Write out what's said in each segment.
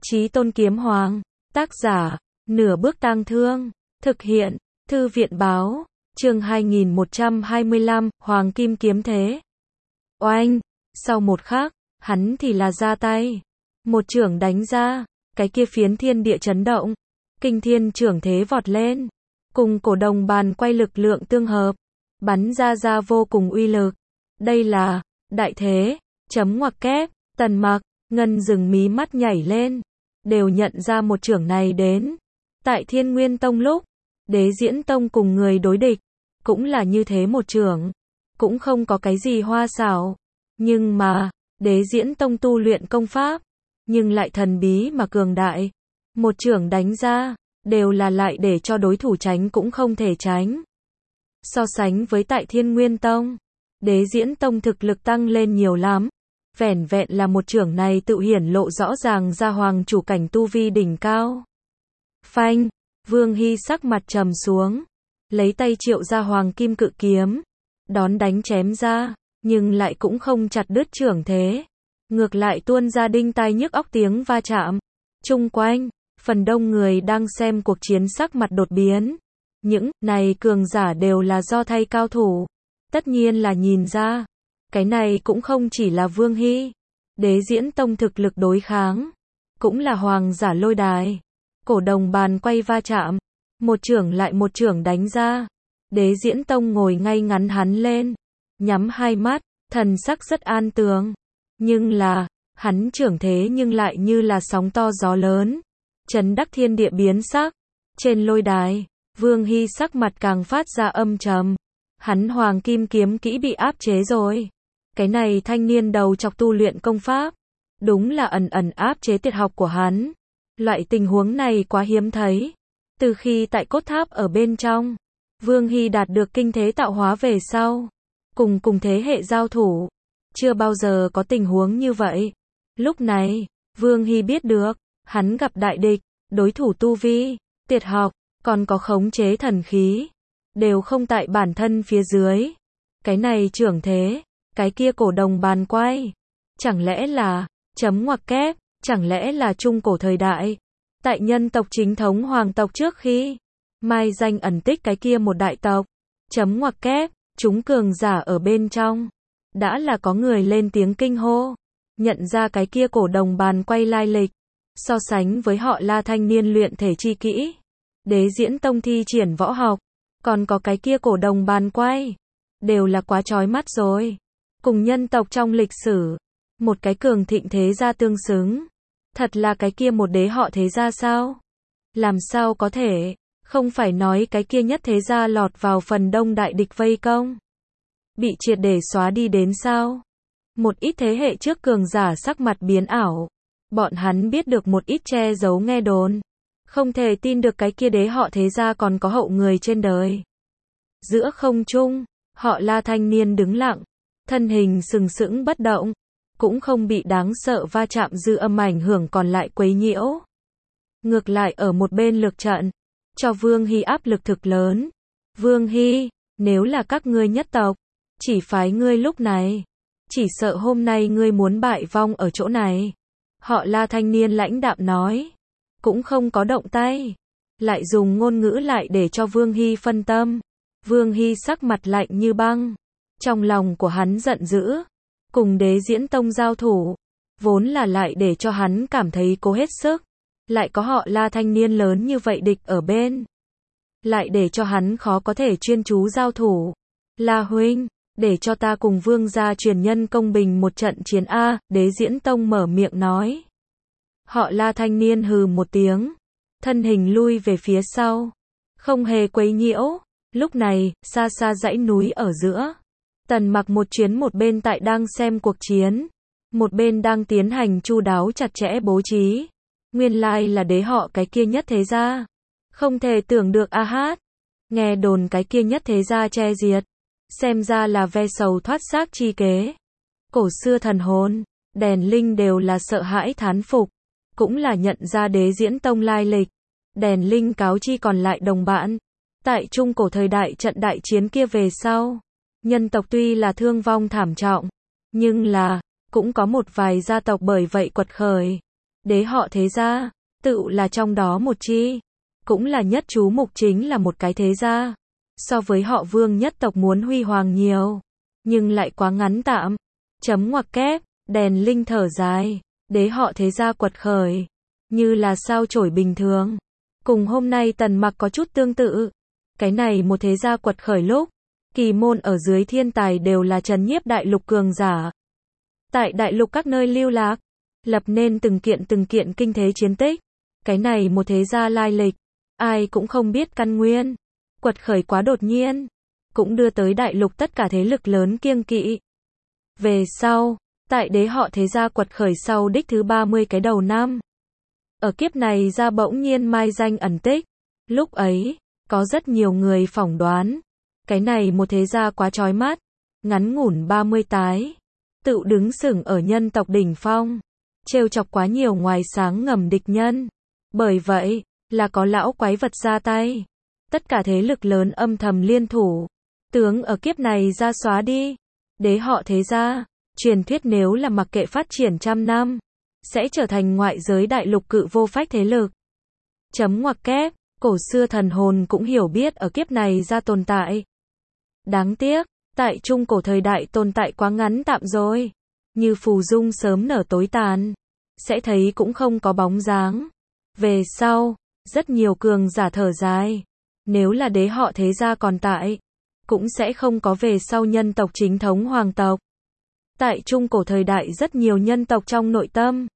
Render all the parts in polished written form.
Chí Tôn Kiếm Hoàng, tác giả, Nửa Bước Tang Thương, thực hiện, Thư viện báo, chương 2125, Hoàng Kim Kiếm Thế. Oanh, sau một khắc, hắn thì là ra tay. Một chưởng đánh ra, cái kia phiến thiên địa chấn động. Kinh thiên chưởng thế vọt lên. Cùng cổ đồng bàn quay lực lượng tương hợp. Bắn ra vô cùng uy lực. Đây là, đại thế, chấm ngoặc kép, Tần Mặc, Ngân Dừng mí mắt nhảy lên. Đều nhận ra một chưởng này đến. Tại Thiên Nguyên Tông lúc, Đế Diễn Tông cùng người đối địch. Cũng là như thế một chưởng. Cũng không có cái gì hoa xảo. Nhưng mà, Đế Diễn Tông tu luyện công pháp. Nhưng lại thần bí mà cường đại. Một chưởng đánh ra, đều là lại để cho đối thủ tránh cũng không thể tránh. So sánh với tại Thiên Nguyên Tông, Đế Diễn Tông thực lực tăng lên nhiều lắm. Vẻn vẹn là một chưởng này tự hiển lộ rõ ràng ra hoàng chủ cảnh tu vi đỉnh cao. Phanh, Vương Hy sắc mặt trầm xuống, lấy tay triệu ra hoàng kim cự kiếm, đón đánh chém ra, nhưng lại cũng không chặt đứt chưởng thế. Ngược lại tuôn ra đinh tai nhức óc tiếng va chạm. Chung quanh, phần đông người đang xem cuộc chiến sắc mặt đột biến. Những này cường giả đều là do thay cao thủ. Tất nhiên là nhìn ra. Cái này cũng không chỉ là Vương Hy. Đế Diễn Tông thực lực đối kháng. Cũng là hoàng giả lôi đài. Cổ đồng bàn quay va chạm. Một chưởng lại một chưởng đánh ra. Đế Diễn Tông ngồi ngay ngắn hắn lên. Nhắm hai mắt, thần sắc rất an tường. Nhưng là, hắn chưởng thế nhưng lại như là sóng to gió lớn. Chấn đắc thiên địa biến sắc. Trên lôi đài, Vương Hy sắc mặt càng phát ra âm trầm. Hắn hoàng kim kiếm kỹ bị áp chế rồi. Cái này thanh niên đầu chọc tu luyện công pháp. Đúng là ẩn ẩn áp chế tuyệt học của hắn. Loại tình huống này quá hiếm thấy. Từ khi tại cốt tháp ở bên trong, Vương Hy đạt được kinh thế tạo hóa về sau. Cùng thế hệ giao thủ. Chưa bao giờ có tình huống như vậy. Lúc này, Vương Hy biết được, hắn gặp đại địch, đối thủ tu vi, tuyệt học, còn có khống chế thần khí. Đều không tại bản thân phía dưới. Cái này chưởng thế, cái kia cổ đồng bàn quay. Chẳng lẽ là, chấm ngoặc kép, chẳng lẽ là trung cổ thời đại. Tại nhân tộc chính thống hoàng tộc trước khi, mai danh ẩn tích cái kia một đại tộc. Chấm ngoặc kép, chúng cường giả ở bên trong. Đã là có người lên tiếng kinh hô. Nhận ra cái kia cổ đồng bàn quay lai lịch. So sánh với họ La thanh niên luyện thể chi kỹ. Đế Diễn Tông thi triển võ học. Còn có cái kia cổ đồng bàn quay. Đều là quá chói mắt rồi. Cùng nhân tộc trong lịch sử. Một cái cường thịnh thế gia tương xứng. Thật là cái kia một đế họ thế gia sao? Làm sao có thể? Không phải nói cái kia nhất thế gia lọt vào phần đông đại địch vây công. Bị triệt để xóa đi đến sao? Một ít thế hệ trước cường giả sắc mặt biến ảo. Bọn hắn biết được một ít che giấu nghe đồn. Không thể tin được cái kia đế họ thế gia còn có hậu người trên đời. Giữa không trung, họ La thanh niên đứng lặng. Thân hình sừng sững bất động. Cũng không bị đáng sợ va chạm dư âm ảnh hưởng còn lại quấy nhiễu. Ngược lại ở một bên lược trận. Cho Vương Hy áp lực thực lớn. Vương Hy, nếu là các ngươi nhất tộc. Chỉ phái ngươi lúc này. Chỉ sợ hôm nay ngươi muốn bại vong ở chỗ này. Họ La thanh niên lãnh đạm nói. Cũng không có động tay. Lại dùng ngôn ngữ lại để cho Vương Hy phân tâm. Vương Hy sắc mặt lạnh như băng. Trong lòng của hắn giận dữ. Cùng Đế Diễn Tông giao thủ. Vốn là lại để cho hắn cảm thấy cố hết sức. Lại có họ La thanh niên lớn như vậy địch ở bên. Lại để cho hắn khó có thể chuyên chú giao thủ. La huynh, để cho ta cùng Vương gia truyền nhân công bình một trận chiến A. Đế Diễn Tông mở miệng nói. Họ La thanh niên hừ một tiếng. Thân hình lui về phía sau. Không hề quấy nhiễu. Lúc này, xa xa dãy núi ở giữa. Tần Mặc một chuyến một bên tại đang xem cuộc chiến. Một bên đang tiến hành chu đáo chặt chẽ bố trí. Nguyên lai là đế họ cái kia nhất thế gia. Không thể tưởng được a hát. Nghe đồn cái kia nhất thế gia che diệt. Xem ra là ve sầu thoát xác chi kế. Cổ xưa thần hồn, đèn linh đều là sợ hãi thán phục. Cũng là nhận ra Đế Diễn Tông lai lịch. Đèn linh cáo chi còn lại đồng bạn. Tại trung cổ thời đại trận đại chiến kia về sau. Nhân tộc tuy là thương vong thảm trọng. Nhưng là, cũng có một vài gia tộc bởi vậy quật khởi. Đế họ Thế gia, tự là trong đó một chi, cũng là nhất chú mục chính là một cái thế gia. So với họ Vương nhất tộc muốn huy hoàng nhiều, nhưng lại quá ngắn tạm. Chấm ngoặc kép, đèn linh thở dài, đế họ Thế gia quật khởi, như là sao chổi bình thường. Cùng hôm nay Tần Mặc có chút tương tự. Cái này một thế gia quật khởi lúc, kỳ môn ở dưới thiên tài đều là trấn nhiếp đại lục cường giả. Tại đại lục các nơi lưu lạc, lập nên từng kiện kinh thế chiến tích. Cái này một thế gia lai lịch, ai cũng không biết căn nguyên. Quật khởi quá đột nhiên, cũng đưa tới đại lục tất cả thế lực lớn kiêng kỵ. Về sau, tại đế họ Thế gia quật khởi sau đích thứ 30 cái đầu năm. Ở kiếp này ra bỗng nhiên mai danh ẩn tích. Lúc ấy, có rất nhiều người phỏng đoán. Cái này một thế gia quá chói mắt. Ngắn ngủn 30 tái. Tự đứng sừng ở nhân tộc đỉnh phong. Trêu chọc quá nhiều ngoài sáng ngầm địch nhân. Bởi vậy, là có lão quái vật ra tay. Tất cả thế lực lớn âm thầm liên thủ. Tướng ở kiếp này ra xóa đi. Đế họ Thế gia, truyền thuyết nếu là mặc kệ phát triển trăm năm, sẽ trở thành ngoại giới đại lục cự vô phách thế lực. Chấm ngoặc kép, cổ xưa thần hồn cũng hiểu biết ở kiếp này ra tồn tại. Đáng tiếc, tại trung cổ thời đại tồn tại quá ngắn tạm rồi. Như phù dung sớm nở tối tàn. Sẽ thấy cũng không có bóng dáng. Về sau, rất nhiều cường giả thở dài. Nếu là đế họ Thế gia còn tại, cũng sẽ không có về sau nhân tộc chính thống hoàng tộc. Tại trung cổ thời đại rất nhiều nhân tộc trong nội tâm.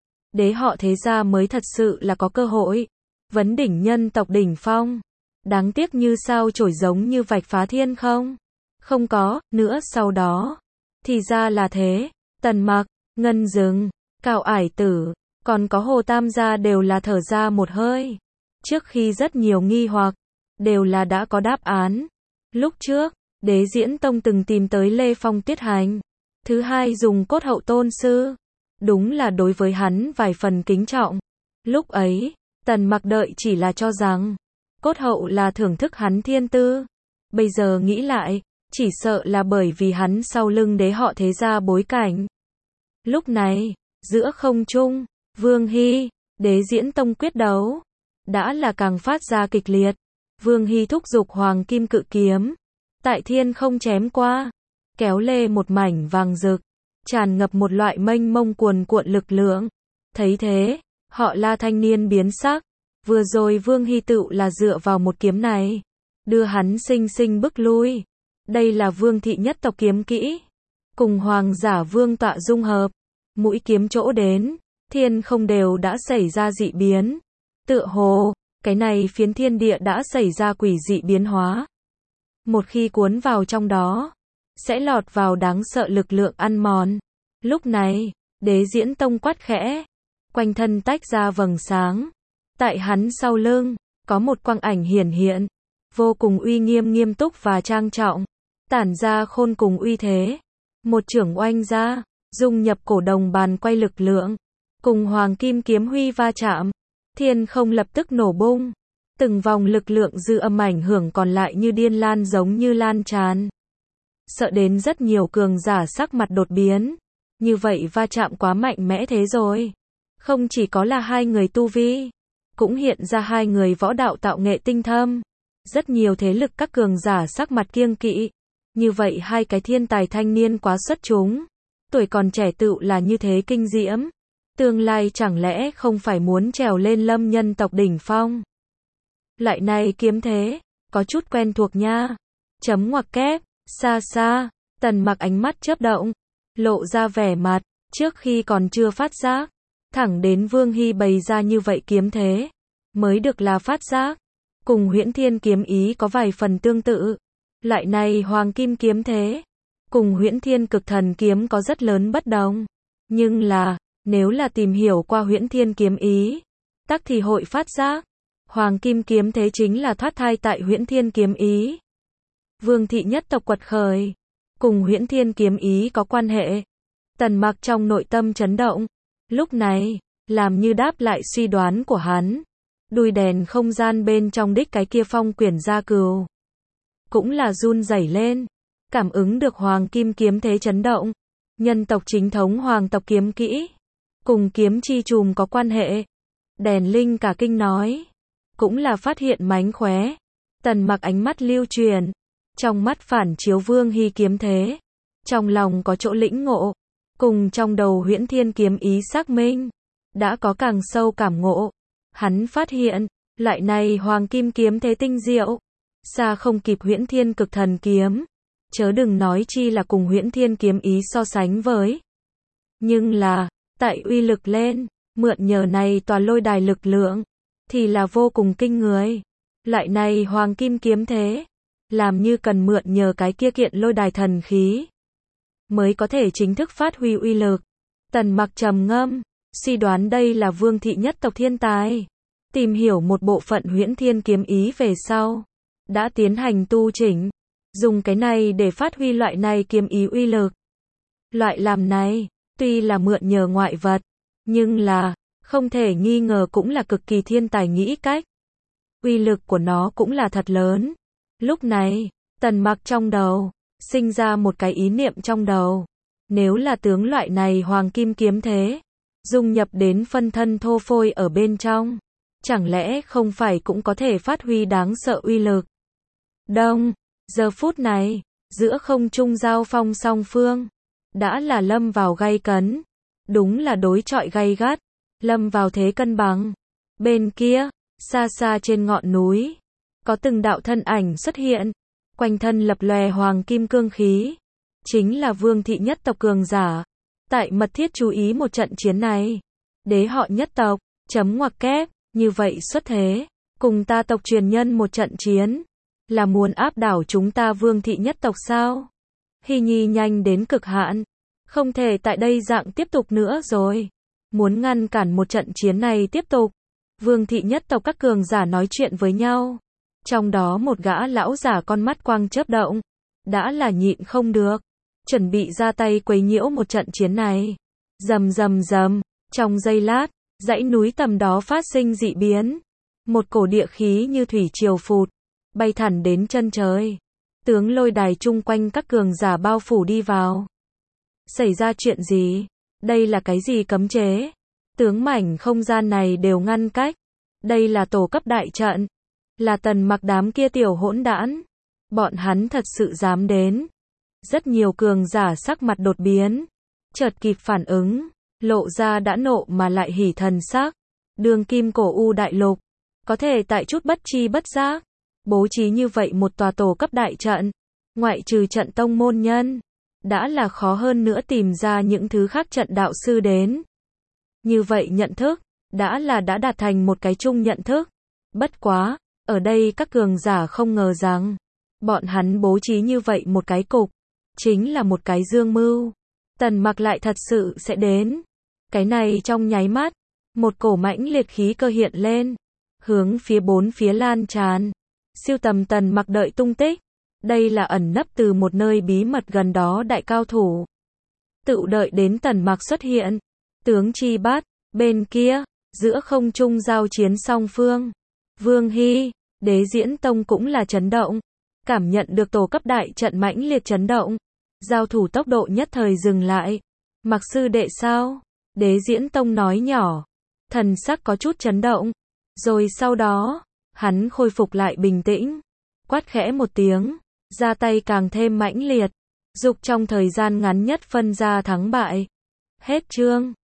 Đế họ Thế gia mới thật sự là có cơ hội. Vấn đỉnh nhân tộc đỉnh phong. Đáng tiếc như sao chổi giống như vạch phá thiên không. Không có, nữa sau đó. Thì ra là thế. Tần Mặc, Ngân Dừng, Cào Ải Tử, còn có Hồ Tam gia đều là thở ra một hơi. Trước khi rất nhiều nghi hoặc, đều là đã có đáp án. Lúc trước, Đế Diễn Tông từng tìm tới Lê Phong Tuyết Hành. Thứ hai dùng cốt hậu tôn sư. Đúng là đối với hắn vài phần kính trọng. Lúc ấy, Tần Mặc đợi chỉ là cho rằng, cốt hậu là thưởng thức hắn thiên tư. Bây giờ nghĩ lại, chỉ sợ là bởi vì hắn sau lưng đế họ Thế gia bối cảnh. Lúc này, giữa không trung, Vương Hy, Đế Diễn Tông quyết đấu, đã là càng phát ra kịch liệt. Vương Hy thúc giục hoàng kim cự kiếm, tại thiên không chém qua, kéo lê một mảnh vàng rực, tràn ngập một loại mênh mông cuồn cuộn lực lượng. Thấy thế, họ La thanh niên biến sắc. Vừa rồi Vương Hy tự là dựa vào một kiếm này, đưa hắn sinh sinh bức lui. Đây là Vương thị nhất tộc kiếm kỹ, cùng hoàng giả vương tọa dung hợp. Mũi kiếm chỗ đến, thiên không đều đã xảy ra dị biến. Tựa hồ, cái này phiến thiên địa đã xảy ra quỷ dị biến hóa. Một khi cuốn vào trong đó, sẽ lọt vào đáng sợ lực lượng ăn mòn. Lúc này, Đế Diễn Tông quát khẽ, quanh thân tách ra vầng sáng. Tại hắn sau lưng, có một quang ảnh hiển hiện, vô cùng uy nghiêm nghiêm túc và trang trọng, tản ra khôn cùng uy thế. Một chưởng oanh ra, dung nhập cổ đồng bàn quay lực lượng, cùng hoàng kim kiếm huy va chạm, thiên không lập tức nổ bung. Từng vòng lực lượng dư âm ảnh hưởng còn lại như điên lan giống như lan tràn. Sợ đến rất nhiều cường giả sắc mặt đột biến. Như vậy va chạm quá mạnh mẽ thế rồi. Không chỉ có là hai người tu vi, cũng hiện ra hai người võ đạo tạo nghệ tinh thâm. Rất nhiều thế lực các cường giả sắc mặt kiêng kỵ. Như vậy hai cái thiên tài thanh niên quá xuất chúng. Tuổi còn trẻ tựu là như thế kinh diễm. Tương lai chẳng lẽ không phải muốn trèo lên lâm nhân tộc đỉnh phong. Loại này kiếm thế, có chút quen thuộc nha. Chấm ngoặc kép, xa xa, Tần Mặc ánh mắt chớp động, lộ ra vẻ mặt, trước khi còn chưa phát giác. Thẳng đến Vương Hy bày ra như vậy kiếm thế, mới được là phát giác. Cùng Huyễn Thiên kiếm ý có vài phần tương tự. Loại này hoàng kim kiếm thế, cùng Huyễn Thiên cực thần kiếm có rất lớn bất đồng. Nhưng là, nếu là tìm hiểu qua Huyễn Thiên kiếm ý, tắc thì hội phát giác. Hoàng kim kiếm thế chính là thoát thai tại Huyễn Thiên kiếm ý. Vương thị nhất tộc quật khởi, cùng Huyễn Thiên kiếm ý có quan hệ. Tần Mặc trong nội tâm chấn động. Lúc này, làm như đáp lại suy đoán của hắn. Đuôi đèn không gian bên trong đích cái kia phong quyển gia cừu. Cũng là run rẩy lên. Cảm ứng được hoàng kim kiếm thế chấn động. Nhân tộc chính thống hoàng tộc kiếm kỹ. cùng kiếm chi chùm có quan hệ. Đèn linh cả kinh nói, cũng là phát hiện mánh khóe. Tần Mặc ánh mắt lưu truyền, trong mắt phản chiếu Vương Hy kiếm thế, trong lòng có chỗ lĩnh ngộ, cùng trong đầu Huyễn Thiên kiếm ý xác minh, đã có càng sâu cảm ngộ. Hắn phát hiện, loại này Hoàng Kim kiếm thế tinh diệu, xa không kịp Huyễn Thiên cực thần kiếm, chớ đừng nói chi là cùng Huyễn Thiên kiếm ý so sánh với. Nhưng là, tại uy lực lên, mượn nhờ này tòa lôi đài lực lượng, thì là vô cùng kinh người. Loại này Hoàng Kim kiếm thế, làm như cần mượn nhờ cái kia kiện lôi đài thần khí, mới có thể chính thức phát huy uy lực. Tần Mặc trầm ngâm, suy đoán đây là Vương thị nhất tộc thiên tài. Tìm hiểu một bộ phận Huyễn Thiên kiếm ý về sau, đã tiến hành tu chỉnh, dùng cái này để phát huy loại này kiếm ý uy lực. Loại làm này, tuy là mượn nhờ ngoại vật, nhưng là, không thể nghi ngờ cũng là cực kỳ thiên tài nghĩ cách. Uy lực của nó cũng là thật lớn. Lúc này, Tần Mặc trong đầu, sinh ra một cái ý niệm trong đầu. Nếu là tướng loại này Hoàng Kim kiếm thế, dung nhập đến phân thân thô phôi ở bên trong, chẳng lẽ không phải cũng có thể phát huy đáng sợ uy lực. Đông, giờ phút này, giữa không trung giao phong song phương, đã là lâm vào gay cấn. Đúng là đối chọi gay gắt, lâm vào thế cân bằng. Bên kia, xa xa trên ngọn núi, có từng đạo thân ảnh xuất hiện, quanh thân lập lòe hoàng kim cương khí. Chính là Vương thị nhất tộc cường giả. Tại mật thiết chú ý một trận chiến này. Đế họ nhất tộc, chấm ngoặc kép, như vậy xuất thế, cùng ta tộc truyền nhân một trận chiến, là muốn áp đảo chúng ta Vương thị nhất tộc sao? Hy Nhi nhanh đến cực hạn, không thể tại đây dạng tiếp tục nữa rồi. Muốn ngăn cản một trận chiến này tiếp tục. Vương thị nhất tộc các cường giả nói chuyện với nhau. Trong đó một gã lão giả con mắt quang chớp động, đã là nhịn không được, chuẩn bị ra tay quấy nhiễu một trận chiến này. Rầm rầm rầm, trong giây lát, dãy núi tầm đó phát sinh dị biến. Một cổ địa khí như thủy triều phụt, bay thẳng đến chân trời. Tướng lôi đài chung quanh các cường giả bao phủ đi vào. Xảy ra chuyện gì? Đây là cái gì cấm chế? Tướng mảnh không gian này đều ngăn cách. Đây là tổ cấp đại trận. Là Tần Mặc đám kia tiểu hỗn đản. Bọn hắn thật sự dám đến. Rất nhiều cường giả sắc mặt đột biến. Chợt kịp phản ứng, lộ ra đã nộ mà lại hỉ thần sắc. Đường kim cổ u đại lục, có thể tại chút bất chi bất giác, bố trí như vậy một tòa tổ cấp đại trận. Ngoại trừ trận tông môn nhân, đã là khó hơn nữa tìm ra những thứ khác trận đạo sư đến. Như vậy nhận thức, đã đạt thành một cái chung nhận thức. Bất quá, ở đây các cường giả không ngờ rằng, bọn hắn bố trí như vậy một cái cục, chính là một cái dương mưu. Tần Mặc lại thật sự sẽ đến. Cái này trong nháy mắt, một cổ mãnh liệt khí cơ hiện lên, hướng phía bốn phía lan tràn. Siêu tầm Tần Mặc đợi tung tích. Đây là ẩn nấp từ một nơi bí mật gần đó đại cao thủ. Tự đợi đến Tần Mặc xuất hiện. Tướng chi bát, bên kia, giữa không trung giao chiến song phương. Vương Hy, Đế Diễn Tông cũng là chấn động. Cảm nhận được tổ cấp đại trận mãnh liệt chấn động. Giao thủ tốc độ nhất thời dừng lại. Mặc sư đệ sao? Đế Diễn Tông nói nhỏ. Thần sắc có chút chấn động. Rồi sau đó, hắn khôi phục lại bình tĩnh. Quát khẽ một tiếng. Ra tay càng thêm mãnh liệt. Dục trong thời gian ngắn nhất phân ra thắng bại. Hết chương.